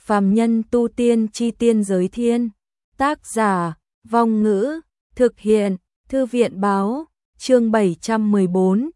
Phàm nhân tu tiên chi tiên giới thiên. Tác giả, Vong Ngữ, thực hiện, Thư viện báo, chương 714,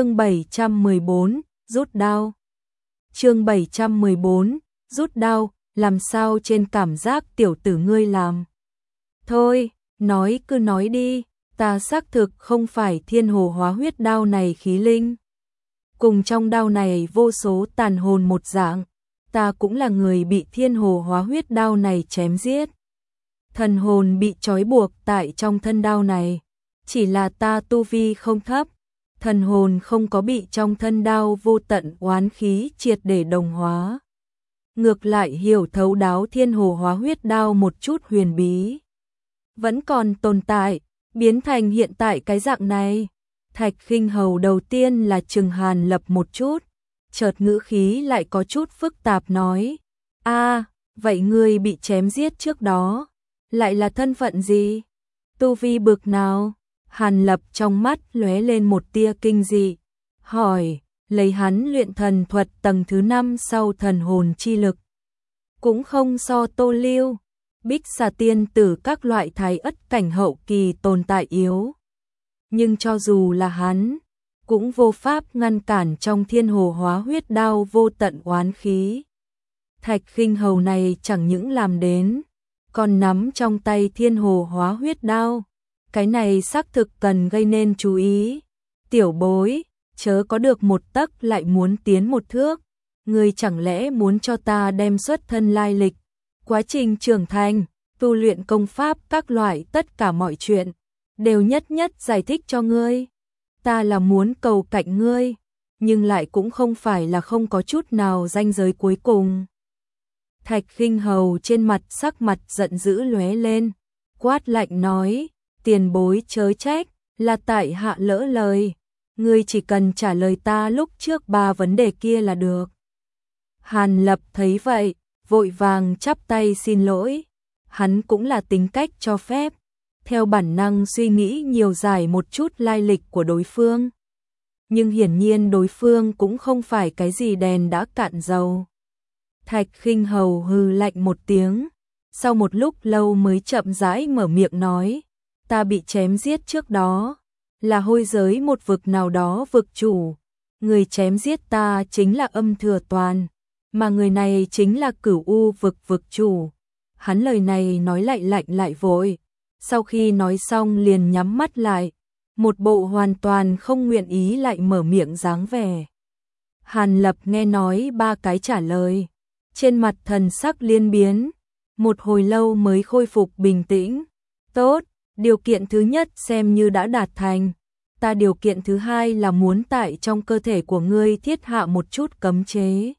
rút đao. Chương 714, rút đao, làm sao trên cảm giác tiểu tử ngươi làm. Thôi, nói cứ nói đi, ta xác thực không phải thiên hồ hóa huyết đao này khí linh. Cùng trong đao này vô số tàn hồn một dạng, ta cũng là người bị thiên hồ hóa huyết đao này chém giết. Thần hồn bị trói buộc tại trong thân đao này, chỉ là ta tu vi không thấp, thần hồn không có bị trong thân đao vô tận oán khí triệt để đồng hóa. Ngược lại hiểu thấu đáo thiên hồ hóa huyết đao một chút huyền bí. Vẫn còn tồn tại, biến thành hiện tại cái dạng này. Thạch Khinh Hầu đầu tiên là chừng Hàn Lập một chút, chợt ngữ khí lại có chút phức tạp nói. Vậy ngươi bị chém giết trước đó, lại là thân phận gì? Tu vi bực nào? Hàn Lập trong mắt lóe lên một tia kinh dị, hỏi, lấy hắn luyện thần thuật tầng thứ 5 sau thần hồn chi lực. Cũng không so Tô Lưu, Bích Xà Tiên Tử các loại thái ất cảnh hậu kỳ tồn tại yếu. Nhưng cho dù là hắn, cũng vô pháp ngăn cản trong thiên hồ hóa huyết đao vô tận oán khí. Thạch Khinh Hầu này chẳng những làm đến, còn nắm trong tay thiên hồ hóa huyết đao. Cái này xác thực cần gây nên chú ý. Tiểu bối, chớ có được một tấc lại muốn tiến một thước. Ngươi chẳng lẽ muốn cho ta đem xuất thân lai lịch, quá trình trưởng thành, tu luyện công pháp các loại tất cả mọi chuyện, đều nhất nhất giải thích cho ngươi. Ta là muốn cầu cạnh ngươi, nhưng lại cũng không phải là không có chút nào ranh giới cuối cùng. Thạch Khinh Hầu trên mặt sắc mặt giận dữ lóe lên, quát lạnh nói, tiền bối chớ trách, là tại hạ lỡ lời, ngươi chỉ cần trả lời ta lúc trước 3 vấn đề kia là được. Hàn Lập thấy vậy, vội vàng chắp tay xin lỗi, hắn cũng là tính cách cho phép, theo bản năng suy nghĩ nhiều giải một chút lai lịch của đối phương. Nhưng hiển nhiên đối phương cũng không phải cái gì đèn đã cạn dầu. Thạch Khinh Hầu hừ lạnh một tiếng, sau một lúc lâu mới chậm rãi mở miệng nói, ta bị chém giết trước đó, là hôi giới một vực nào đó vực chủ, người chém giết ta chính là Âm Thừa Toàn, mà người này chính là Cửu U vực vực chủ. Hắn lời này nói lại lạnh lại vội, sau khi nói xong liền nhắm mắt lại, một bộ hoàn toàn không nguyện ý lại mở miệng dáng vẻ. Hàn Lập nghe nói 3 cái trả lời, trên mặt thần sắc liên biến, một hồi lâu mới khôi phục bình tĩnh. Tốt, điều kiện thứ nhất xem như đã đạt thành, ta điều kiện thứ hai là muốn tại trong cơ thể của ngươi thiết hạ một chút cấm chế,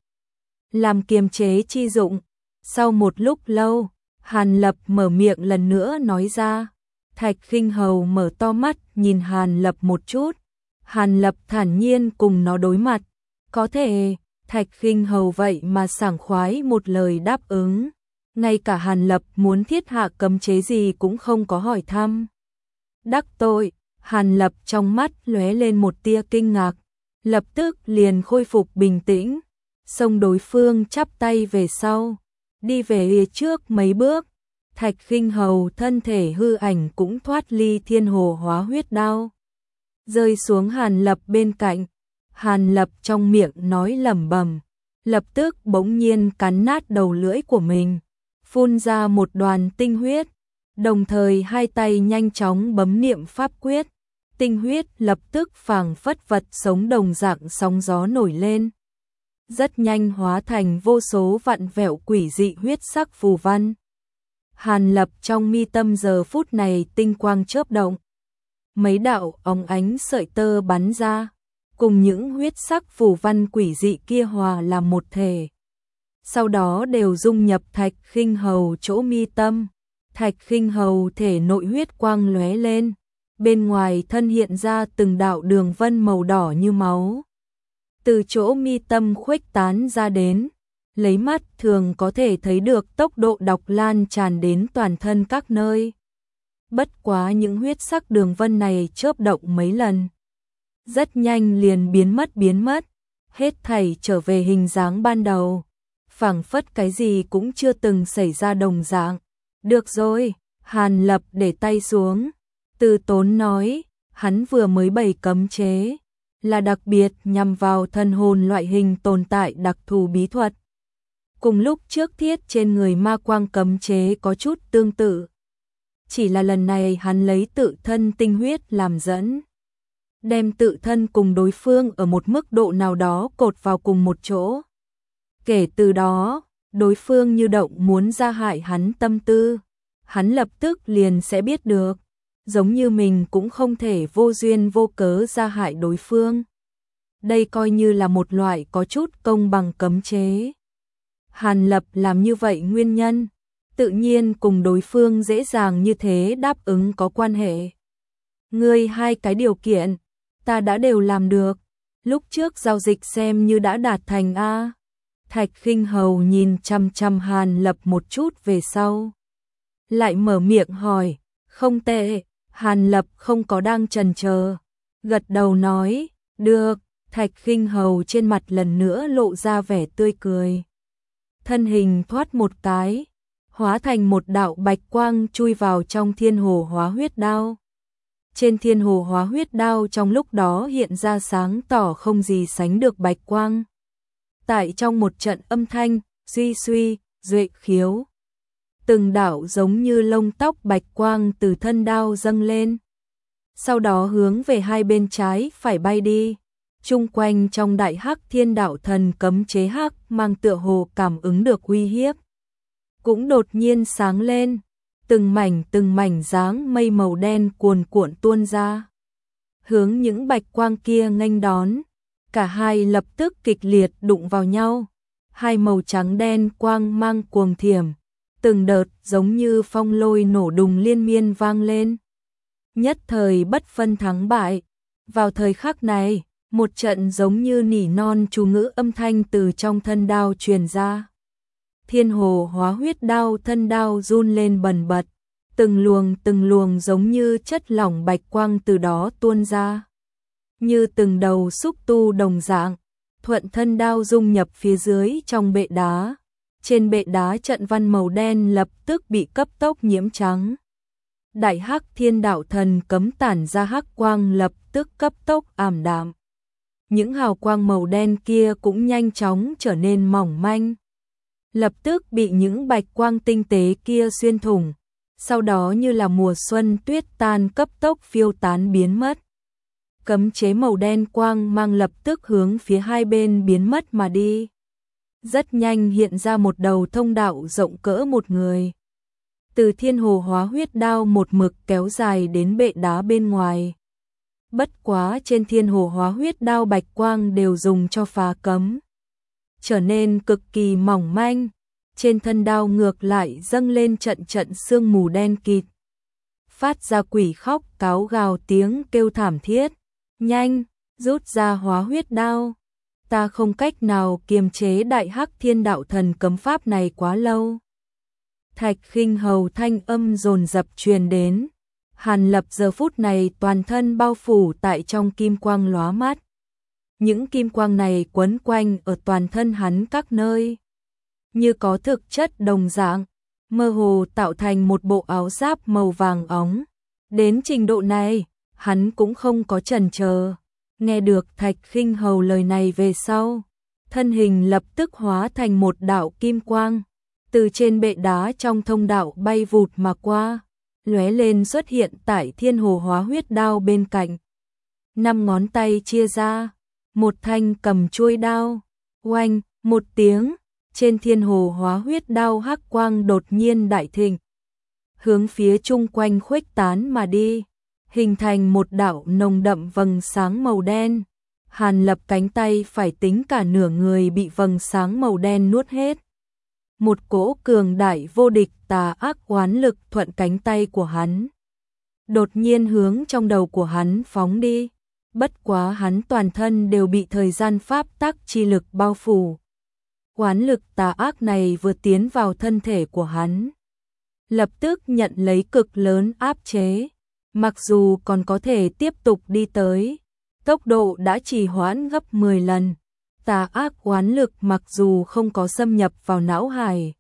làm kiềm chế chi dụng. Sau một lúc lâu, Hàn Lập mở miệng lần nữa nói ra. Thạch Khinh Hầu mở to mắt nhìn Hàn Lập một chút, Hàn Lập thản nhiên cùng nó đối mặt. Có thể, Thạch Khinh Hầu vậy mà sảng khoái một lời đáp ứng, ngay cả Hàn Lập muốn thiết hạ cấm chế gì cũng không có hỏi thăm. Đắc tội, Hàn Lập trong mắt lóe lên một tia kinh ngạc, lập tức liền khôi phục bình tĩnh, xông đối phương chắp tay về sau, đi về trước mấy bước. Thạch Khinh Hầu thân thể hư ảnh cũng thoát ly thiên hồ hóa huyết đao, rơi xuống Hàn Lập bên cạnh. Hàn Lập trong miệng nói lẩm bẩm, lập tức bỗng nhiên cắn nát đầu lưỡi của mình, phun ra một đoàn tinh huyết, đồng thời hai tay nhanh chóng bấm niệm pháp quyết, tinh huyết lập tức phảng phất vật sống đồng dạng sóng gió nổi lên, rất nhanh hóa thành vô số vặn vẹo quỷ dị huyết sắc phù văn. Hàn Lập trong mi tâm giờ phút này tinh quang chớp động, mấy đạo óng ánh sợi tơ bắn ra, cùng những huyết sắc phù văn quỷ dị kia hòa làm một thể. Sau đó đều dung nhập Thạch Khinh Hầu chỗ mi tâm. Thạch Khinh Hầu thể nội huyết quang lóe lên, bên ngoài thân hiện ra từng đạo đường vân màu đỏ như máu, từ chỗ mi tâm khuếch tán ra đến, lấy mắt thường có thể thấy được tốc độ đọc lan tràn đến toàn thân các nơi. Bất quá những huyết sắc đường vân này chớp động mấy lần, rất nhanh liền biến mất, hết thảy trở về hình dáng ban đầu. phảng phất cái gì cũng chưa từng xảy ra đồng dạng. Được rồi, Hàn Lập để tay xuống, từ tốn nói, hắn vừa mới bày cấm chế, là đặc biệt nhằm vào thân hồn loại hình tồn tại đặc thù bí thuật. Cùng lúc trước thiết trên người ma quang cấm chế có chút tương tự. Chỉ là lần này hắn lấy tự thân tinh huyết làm dẫn, đem tự thân cùng đối phương ở một mức độ nào đó cột vào cùng một chỗ. Kể từ đó, đối phương như động muốn ra hại hắn tâm tư, hắn lập tức liền sẽ biết được, giống như mình cũng không thể vô duyên vô cớ ra hại đối phương. Đây coi như là một loại có chút công bằng cấm chế. Hàn Lập làm như vậy nguyên nhân, tự nhiên cùng đối phương dễ dàng như thế đáp ứng có quan hệ. Ngươi hai cái điều kiện, ta đã đều làm được, lúc trước giao dịch xem như đã đạt thành a. Thạch Khinh Hầu nhìn chăm chăm Hàn Lập một chút về sau, lại mở miệng hỏi, không tệ. Hàn Lập không có đang chần chờ, gật đầu nói, được. Thạch Khinh Hầu trên mặt lần nữa lộ ra vẻ tươi cười. Thân hình thoát một cái, hóa thành một đạo bạch quang chui vào trong thiên hồ hóa huyết đao. Trên thiên hồ hóa huyết đao trong lúc đó hiện ra sáng tỏ không gì sánh được bạch quang. Tại trong một trận âm thanh, suy suy, duệ khiếu. Từng đạo giống như lông tóc bạch quang từ thân đao dâng lên. Sau đó hướng về hai bên trái phải bay đi. Chung quanh trong đại hắc thiên đạo thần cấm chế hắc mang tựa hồ cảm ứng được uy hiếp. Cũng đột nhiên sáng lên, từng mảnh dáng mây màu đen cuồn cuộn tuôn ra. Hướng những bạch quang kia nghênh đón, cả hai lập tức kịch liệt đụng vào nhau. Hai màu trắng đen quang mang cuồng thiểm, từng đợt giống như phong lôi nổ đùng liên miên vang lên. Nhất thời bất phân thắng bại, vào thời khắc này, một trận giống như nỉ non chú ngữ âm thanh từ trong thân đao truyền ra. Thiên hồ hóa huyết đao thân đao run lên bần bật, từng luồng giống như chất lỏng bạch quang từ đó tuôn ra. Như từng đầu xúc tu đồng dạng, thuận thân đao dung nhập phía dưới trong bệ đá. Trên bệ đá trận văn màu đen lập tức bị cấp tốc nhiễm trắng. Đại hắc thiên đạo thần cấm tản ra hắc quang lập tức cấp tốc ảm đạm. Những hào quang màu đen kia cũng nhanh chóng trở nên mỏng manh. Lập tức bị những bạch quang tinh tế kia xuyên thủng. Sau đó như là mùa xuân tuyết tan cấp tốc phiêu tán biến mất. Cấm chế màu đen quang mang lập tức hướng phía hai bên biến mất mà đi. Rất nhanh hiện ra một đầu thông đạo rộng cỡ một người. Từ thiên hồ hóa huyết đao một mực kéo dài đến bệ đá bên ngoài. Bất quá trên thiên hồ hóa huyết đao bạch quang đều dùng cho phá cấm, trở nên cực kỳ mỏng manh. Trên thân đao ngược lại dâng lên trận trận sương mù đen kịt, phát ra quỷ khóc cáo gào tiếng kêu thảm thiết. Nhanh, rút ra hóa huyết đao. Ta không cách nào kiềm chế đại hắc thiên đạo thần cấm pháp này quá lâu. Thạch Khinh Hầu thanh âm dồn dập truyền đến. Hàn Lập giờ phút này toàn thân bao phủ tại trong kim quang lóa mắt. Những kim quang này quấn quanh ở toàn thân hắn các nơi, như có thực chất đồng dạng, mơ hồ tạo thành một bộ áo giáp màu vàng óng. Đến trình độ này, hắn cũng không có chần chờ. Nghe được Thạch Khinh Hầu lời này về sau, thân hình lập tức hóa thành một đạo kim quang, từ trên bệ đá trong thông đạo bay vụt mà qua, lóe lên xuất hiện tại thiên hồ hóa huyết đao bên cạnh. 5 ngón tay chia ra, một thanh cầm chuôi đao, oanh, một tiếng, trên thiên hồ hóa huyết đao hắc quang đột nhiên đại thịnh, hướng phía chung quanh khuếch tán mà đi, hình thành một đạo nồng đậm vầng sáng màu đen. Hàn Lập cánh tay phải tính cả nửa người bị vầng sáng màu đen nuốt hết. Một cỗ cường đại vô địch tà ác oán lực thuận cánh tay của hắn, đột nhiên hướng trong đầu của hắn phóng đi. Bất quá hắn toàn thân đều bị thời gian pháp tắc chi lực bao phủ. Oán lực tà ác này vừa tiến vào thân thể của hắn, lập tức nhận lấy cực lớn áp chế. Mặc dù còn có thể tiếp tục đi tới, tốc độ đã trì hoãn gấp 10 lần, Tà ác oán lực mặc dù không có xâm nhập vào não hải,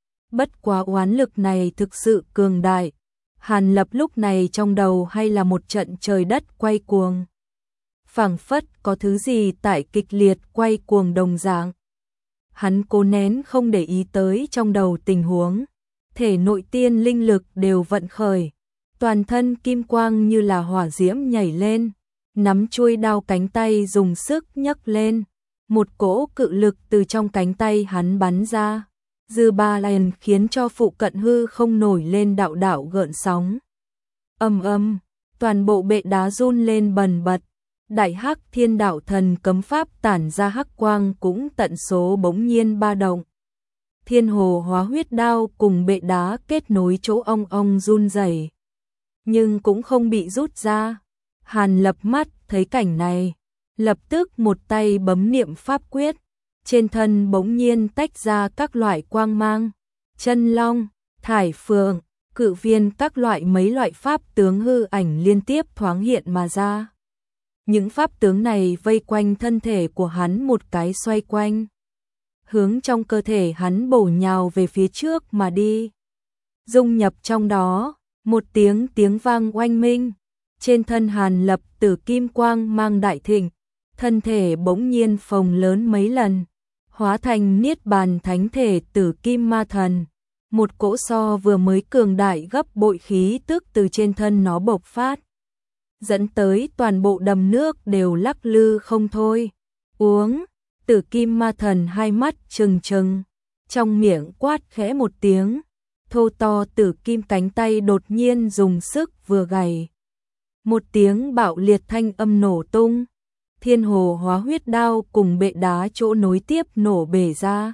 bất quá oán lực này thực sự cường đại. Hàn Lập lúc này trong đầu hay là một trận trời đất quay cuồng. Phảng phất có thứ gì tại kịch liệt quay cuồng đồng dạng. Hắn cố nén không để ý tới trong đầu tình huống. Thể nội tiên linh lực đều vận khởi. Toàn thân kim quang như là hỏa diễm nhảy lên. Nắm chuôi đao cánh tay dùng sức nhấc lên. Một cỗ cự lực từ trong cánh tay hắn bắn ra. Dư ba lần khiến cho phụ cận hư không nổi lên đạo đạo gợn sóng. Ầm ầm, toàn bộ bệ đá run lên bần bật. Đại Hắc Thiên Đạo Thần cấm pháp tản ra hắc quang cũng tận số bỗng nhiên ba động. Thiên Hồ Hóa Huyết Đao cùng bệ đá kết nối chỗ ong ong run rẩy, nhưng cũng không bị rút ra. Hàn Lập mắt thấy cảnh này, lập tức một tay bấm niệm pháp quyết, trên thân bỗng nhiên tách ra các loại quang mang, chân long, thải phượng, cự viên, các loại mấy loại pháp tướng hư ảnh liên tiếp thoáng hiện mà ra. Những pháp tướng này vây quanh thân thể của hắn một cái xoay quanh, hướng trong cơ thể hắn bổ nhào về phía trước mà đi. Dung nhập trong đó, một tiếng vang oanh minh, trên thân Hàn Lập tử kim quang mang đại thịnh, thân thể bỗng nhiên phồng lớn mấy lần, hóa thành niết bàn thánh thể tử kim ma thần. Một cỗ so vừa mới cường đại gấp bội khí tức từ trên thân nó bộc phát, dẫn tới toàn bộ đầm nước đều lắc lư không thôi. Uống, tử kim ma thần hai mắt trừng trừng, trong miệng quát khẽ một tiếng, thô to tử kim cánh tay đột nhiên dùng sức vừa gảy. Một tiếng bạo liệt thanh âm nổ tung, Thiên Hồ Hóa Huyết Đao cùng bệ đá chỗ nối tiếp nổ bể ra,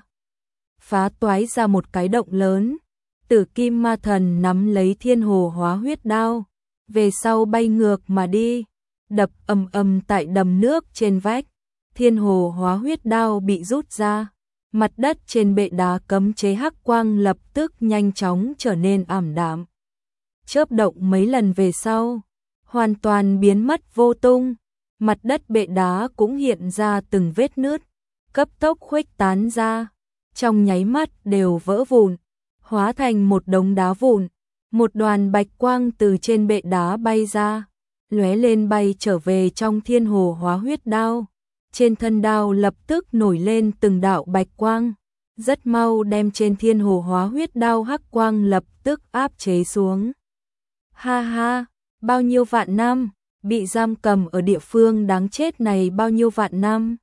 phá toái ra một cái động lớn. Tử kim ma thần nắm lấy Thiên Hồ Hóa Huyết Đao, về sau bay ngược mà đi, đập ầm ầm tại đầm nước trên vách. Thiên Hồ Hóa Huyết Đao bị rút ra, mặt đất trên bệ đá cấm chế hắc quang lập tức nhanh chóng trở nên ảm đạm. Chớp động mấy lần về sau, hoàn toàn biến mất vô tung. Mặt đất bệ đá cũng hiện ra từng vết nứt, cấp tốc khuếch tán ra, trong nháy mắt đều vỡ vụn, hóa thành một đống đá vụn. Một đoàn bạch quang từ trên bệ đá bay ra, lóe lên bay trở về trong Thiên Hồ Hóa Huyết Đao. Trên thân đao lập tức nổi lên từng đạo bạch quang, rất mau đem trên Thiên Hồ Hóa Huyết Đao hắc quang lập tức áp chế xuống. Ha ha, bao nhiêu vạn năm, bị giam cầm ở địa phương đáng chết này bao nhiêu vạn năm.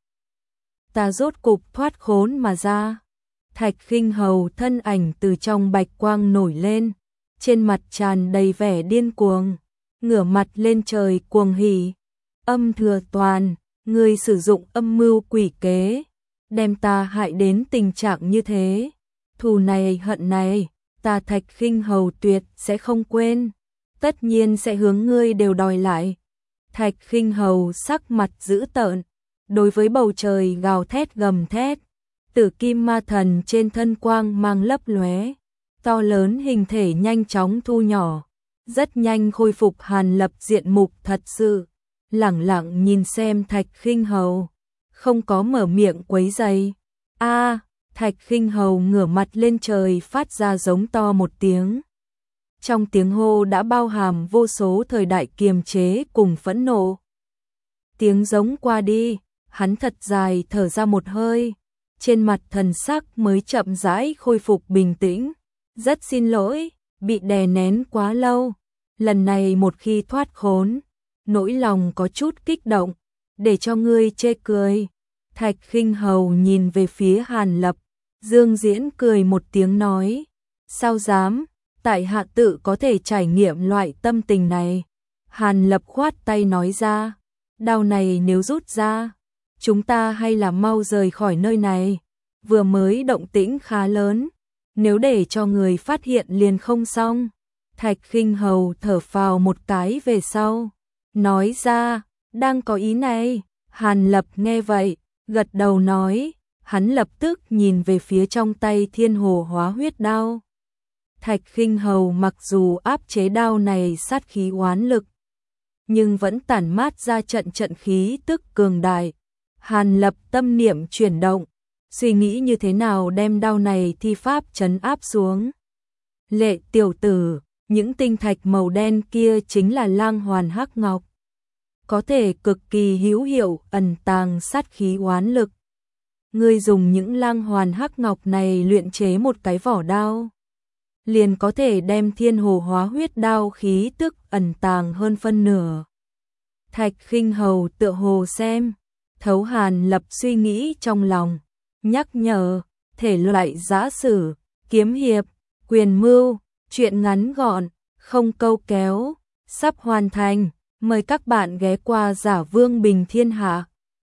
Ta rốt cục thoát khốn mà ra. Thạch Khinh Hầu thân ảnh từ trong bạch quang nổi lên, trên mặt tràn đầy vẻ điên cuồng, ngửa mặt lên trời cuồng hỉ. Âm Thừa Toàn, ngươi sử dụng âm mưu quỷ kế, đem ta hại đến tình trạng như thế. Thù này hận này, ta Thạch Khinh Hầu tuyệt sẽ không quên, tất nhiên sẽ hướng ngươi đều đòi lại. Thạch Khinh Hầu sắc mặt dữ tợn, đối với bầu trời gào thét gầm thét. Tử kim ma thần trên thân quang mang lấp lóe, to lớn hình thể nhanh chóng thu nhỏ, rất nhanh khôi phục Hàn Lập diện mục thật sự, lẳng lặng nhìn xem Thạch Khinh Hầu, không có mở miệng quấy rầy. A, Thạch Khinh Hầu ngửa mặt lên trời phát ra giống to một tiếng. Trong tiếng hô đã bao hàm vô số thời đại kiềm chế cùng phẫn nộ. Tiếng giống qua đi, hắn thật dài thở ra một hơi, trên mặt thần sắc mới chậm rãi khôi phục bình tĩnh. Rất xin lỗi, bị đè nén quá lâu. Lần này một khi thoát khốn, nỗi lòng có chút kích động, để cho ngươi chê cười. Thạch Khinh Hầu nhìn về phía Hàn Lập, Dương Diễn cười một tiếng nói, sao dám, tại hạ tự có thể trải nghiệm loại tâm tình này. Hàn Lập khoát tay nói ra, đao này nếu rút ra, chúng ta hay là mau rời khỏi nơi này, vừa mới động tĩnh khá lớn, nếu để cho người phát hiện liền không xong. Thạch Khinh Hầu thở phào một cái về sau, nói ra, đang có ý này. Hàn Lập nghe vậy, gật đầu nói, hắn lập tức nhìn về phía trong tay Thiên Hồ Hóa Huyết Đao. Thạch Khinh Hầu mặc dù áp chế đao này sát khí oán lực, nhưng vẫn tản mát ra trận trận khí tức cường đại. Hàn Lập tâm niệm chuyển động, suy nghĩ như thế nào đem đao này thi pháp trấn áp xuống. Lệ tiểu tử, những tinh thạch màu đen kia chính là lang hoàn hắc ngọc. Có thể cực kỳ hữu hiệu ẩn tàng sát khí oán lực. Ngươi dùng những lang hoàn hắc ngọc này luyện chế một cái vỏ đao, liền có thể đem thiên hồ hóa huyết đao khí tức ẩn tàng hơn phân nửa. Thạch Khinh Hầu tựa hồ xem thấu Hàn Lập suy nghĩ trong lòng, nhắc nhở, thể loại giã sử, kiếm hiệp, quyền mưu, truyện ngắn gọn, không câu kéo, sắp hoàn thành, mời các bạn ghé qua Giả Vương Bình Thiên Hạ.